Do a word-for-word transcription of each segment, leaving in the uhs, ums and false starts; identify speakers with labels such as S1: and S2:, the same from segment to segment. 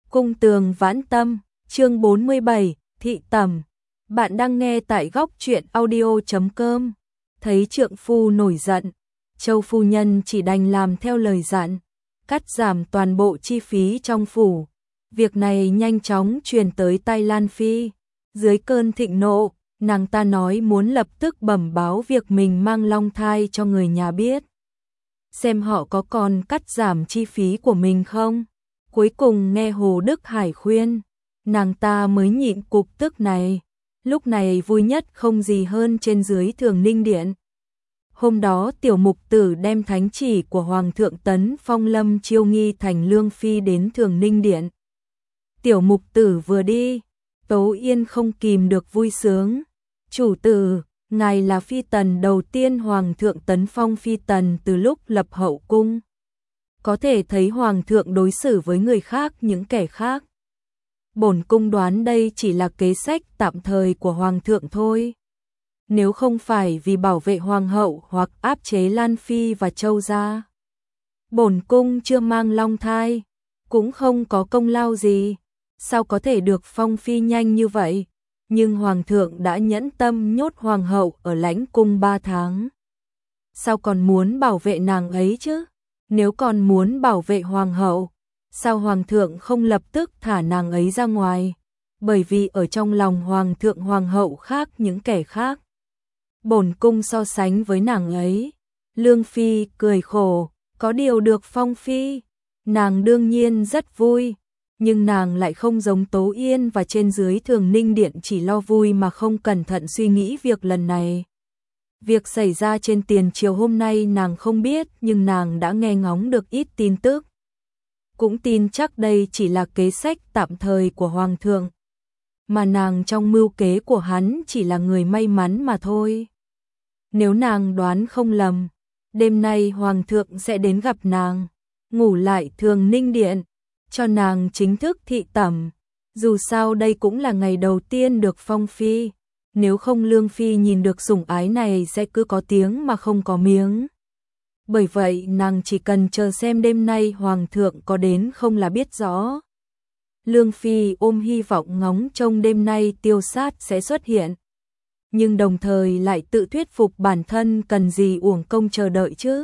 S1: Cung tường vãn tâm, chương bốn mươi bảy, thị tẩm. Bạn đang nghe tại góc truyện audio chấm com. Thấy trượng phu nổi giận, Châu phu nhân chỉ đành làm theo lời dặn, cắt giảm toàn bộ chi phí trong phủ. Việc này nhanh chóng truyền tới tai Lan Phi. Dưới cơn thịnh nộ, nàng ta nói muốn lập tức bẩm báo việc mình mang long thai cho người nhà biết, xem họ có còn cắt giảm chi phí của mình không. Cuối cùng nghe Hồ Đức Hải khuyên, nàng ta mới nhịn cục tức này. Lúc này vui nhất không gì hơn trên dưới Thường Ninh Điện. Hôm đó tiểu mục tử đem thánh chỉ của Hoàng thượng Tấn Phong Lâm chiêu nghi thành Lương Phi đến Thường Ninh Điện. Tiểu mục tử vừa đi, Tố Yên không kìm được vui sướng. Chủ tử, ngài là phi tần đầu tiên Hoàng thượng Tấn Phong phi tần từ lúc lập hậu cung. Có thể thấy Hoàng thượng đối xử với người khác những kẻ khác. Bổn cung đoán đây chỉ là kế sách tạm thời của Hoàng thượng thôi. Nếu không phải vì bảo vệ Hoàng hậu hoặc áp chế Lan Phi và Châu gia, bổn cung chưa mang long thai, cũng không có công lao gì. Sao có thể được phong phi nhanh như vậy? Nhưng Hoàng thượng đã nhẫn tâm nhốt Hoàng hậu ở lãnh cung ba tháng. Sao còn muốn bảo vệ nàng ấy chứ? Nếu còn muốn bảo vệ Hoàng hậu, sao Hoàng thượng không lập tức thả nàng ấy ra ngoài? Bởi vì ở trong lòng Hoàng thượng Hoàng hậu khác những kẻ khác. Bổn cung so sánh với nàng ấy. Lương Phi cười khổ, có điều được phong phi, nàng đương nhiên rất vui. Nhưng nàng lại không giống Tố Yên và trên dưới Thường Ninh Điện chỉ lo vui mà không cẩn thận suy nghĩ việc lần này. Việc xảy ra trên tiền triều hôm nay nàng không biết, nhưng nàng đã nghe ngóng được ít tin tức. Cũng tin chắc đây chỉ là kế sách tạm thời của Hoàng thượng, mà nàng trong mưu kế của hắn chỉ là người may mắn mà thôi. Nếu nàng đoán không lầm, đêm nay Hoàng thượng sẽ đến gặp nàng, ngủ lại Thường Ninh Điện, cho nàng chính thức thị tẩm. Dù sao đây cũng là ngày đầu tiên được phong phi. Nếu không Lương Phi nhìn được sủng ái này sẽ cứ có tiếng mà không có miếng. Bởi vậy nàng chỉ cần chờ xem đêm nay Hoàng thượng có đến không là biết rõ. Lương Phi ôm hy vọng ngóng trông đêm nay Tiêu Sát sẽ xuất hiện. Nhưng đồng thời lại tự thuyết phục bản thân cần gì uổng công chờ đợi chứ.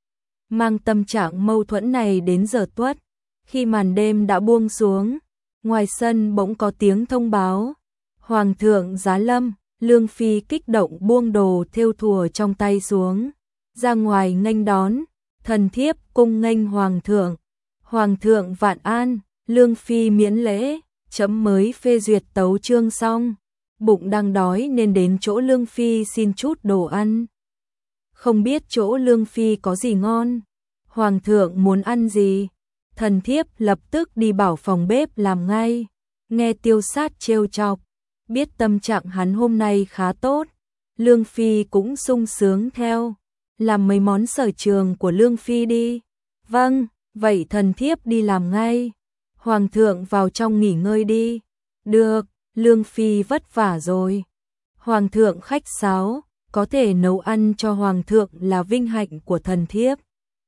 S1: Mang tâm trạng mâu thuẫn này đến giờ tuất, khi màn đêm đã buông xuống, ngoài sân bỗng có tiếng thông báo. Hoàng thượng giá lâm. Lương Phi kích động buông đồ thêu thùa trong tay xuống, ra ngoài nghênh đón. Thần thiếp cung nghênh Hoàng thượng. Hoàng thượng vạn an. Lương Phi miễn lễ. Chấm mới phê duyệt tấu chương xong, bụng đang đói nên đến chỗ Lương Phi xin chút đồ ăn. Không biết chỗ Lương Phi có gì ngon. Hoàng thượng muốn ăn gì? Thần thiếp lập tức đi bảo phòng bếp làm ngay. Nghe Tiêu Sát trêu chọc, biết tâm trạng hắn hôm nay khá tốt, Lương Phi cũng sung sướng theo. Làm mấy món sở trường của Lương Phi đi. Vâng, vậy thần thiếp đi làm ngay. Hoàng thượng vào trong nghỉ ngơi đi. Được, Lương Phi vất vả rồi. Hoàng thượng khách sáo, có thể nấu ăn cho Hoàng thượng là vinh hạnh của thần thiếp.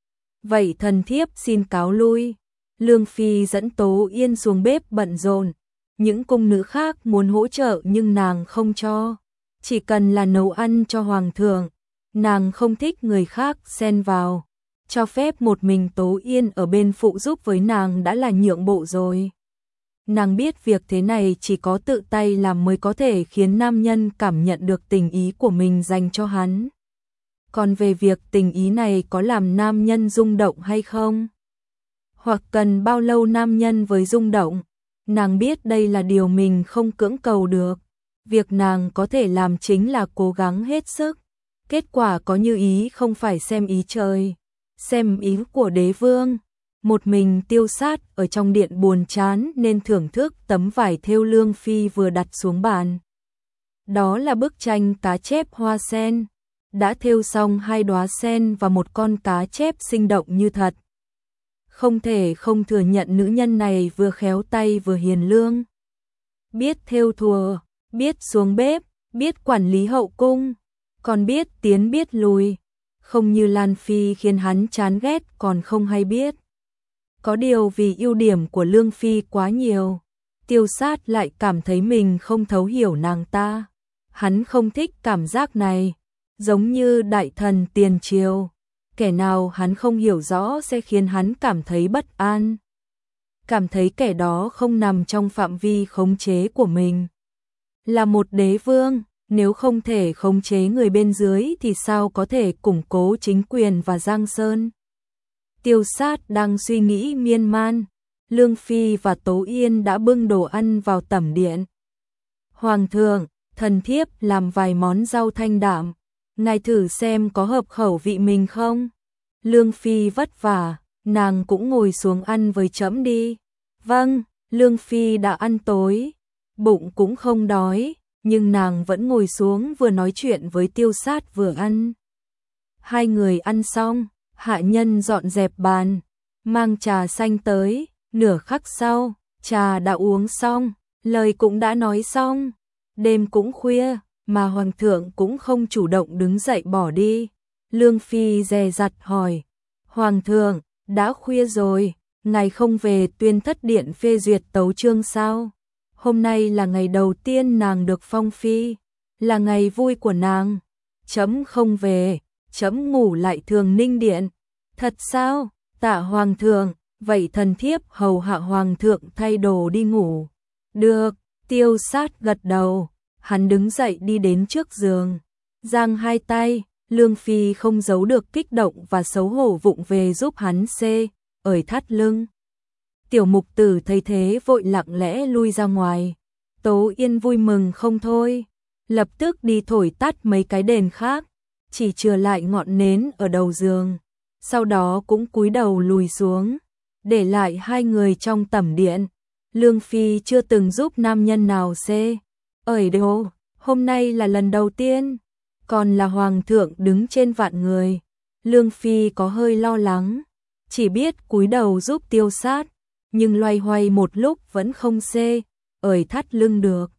S1: Vậy thần thiếp xin cáo lui. Lương Phi dẫn Tố Yên xuống bếp bận rộn. Những cung nữ khác muốn hỗ trợ nhưng nàng không cho. Chỉ cần là nấu ăn cho Hoàng thượng, nàng không thích người khác xen vào. Cho phép một mình Tố Yên ở bên phụ giúp với nàng đã là nhượng bộ rồi. Nàng biết việc thế này chỉ có tự tay làm mới có thể khiến nam nhân cảm nhận được tình ý của mình dành cho hắn. Còn về việc tình ý này có làm nam nhân rung động hay không, hoặc cần bao lâu nam nhân với rung động, nàng biết đây là điều mình không cưỡng cầu được. Việc nàng có thể làm chính là cố gắng hết sức. Kết quả có như ý không phải xem ý trời, xem ý của đế vương. Một mình Tiêu Sát ở trong điện buồn chán nên thưởng thức tấm vải thêu Lương Phi vừa đặt xuống bàn. Đó là bức tranh cá chép hoa sen, đã thêu xong hai đóa sen và một con cá chép sinh động như thật. Không thể không thừa nhận nữ nhân này vừa khéo tay vừa hiền lương. Biết thêu thùa, biết xuống bếp, biết quản lý hậu cung, còn biết tiến biết lùi. Không như Lan Phi khiến hắn chán ghét còn không hay biết. Có điều vì ưu điểm của Lương Phi quá nhiều, Tiêu Sát lại cảm thấy mình không thấu hiểu nàng ta. Hắn không thích cảm giác này, giống như đại thần tiền triều, kẻ nào hắn không hiểu rõ sẽ khiến hắn cảm thấy bất an. Cảm thấy kẻ đó không nằm trong phạm vi khống chế của mình. Là một đế vương, nếu không thể khống chế người bên dưới thì sao có thể củng cố chính quyền và Giang Sơn. Tiêu Sát đang suy nghĩ miên man, Lương Phi và Tố Yên đã bưng đồ ăn vào tẩm điện. Hoàng thượng, thần thiếp làm vài món rau thanh đạm, ngài thử xem có hợp khẩu vị mình không? Lương Phi vất vả, nàng cũng ngồi xuống ăn với trẫm đi. Vâng, Lương Phi đã ăn tối, bụng cũng không đói, nhưng nàng vẫn ngồi xuống vừa nói chuyện với Tiêu Sát vừa ăn. Hai người ăn xong, hạ nhân dọn dẹp bàn, mang trà xanh tới, nửa khắc sau, trà đã uống xong, lời cũng đã nói xong. Đêm cũng khuya, mà hoàng thượng cũng không chủ động đứng dậy bỏ đi. Lương Phi dè dặt hỏi, hoàng thượng, đã khuya rồi, ngài không về Tuyên Thất Điện phê duyệt tấu chương sao? Hôm nay là ngày đầu tiên nàng được phong phi, là ngày vui của nàng. Chấm không về, chấm ngủ lại Thường Ninh Điện. Thật sao? Tạ hoàng thượng, vậy thần thiếp hầu hạ hoàng thượng thay đồ đi ngủ. Được, Tiêu Sát gật đầu, hắn đứng dậy đi đến trước giường, giang hai tay. Lương Phi không giấu được kích động và xấu hổ vụng về giúp hắn xê, ởi thắt lưng. Tiểu mục tử thấy thế vội lặng lẽ lui ra ngoài. Tố Yên vui mừng không thôi, lập tức đi thổi tắt mấy cái đèn khác, chỉ chừa lại ngọn nến ở đầu giường. Sau đó cũng cúi đầu lùi xuống, để lại hai người trong tẩm điện. Lương Phi chưa từng giúp nam nhân nào xê, ởi đồ, hôm nay là lần đầu tiên. Còn là hoàng thượng đứng trên vạn người, Lương Phi có hơi lo lắng, chỉ biết cúi đầu giúp Tiêu Sát, nhưng loay hoay một lúc vẫn không xê, ởi thắt lưng được.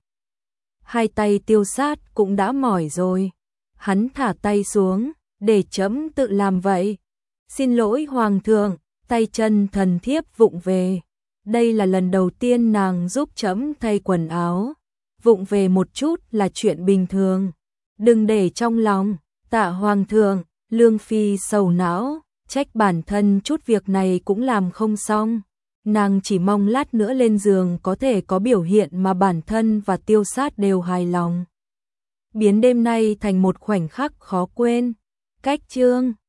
S1: Hai tay Tiêu Sát cũng đã mỏi rồi, hắn thả tay xuống, để chấm tự làm vậy. Xin lỗi hoàng thượng, tay chân thần thiếp vụng về. Đây là lần đầu tiên nàng giúp chấm thay quần áo, vụng về một chút là chuyện bình thường. Đừng để trong lòng. Tạ hoàng thượng. Lương Phi sầu não, trách bản thân chút việc này cũng làm không xong. Nàng chỉ mong lát nữa lên giường có thể có biểu hiện mà bản thân và Tiêu Sát đều hài lòng. Biến đêm nay thành một khoảnh khắc khó quên. Cách chương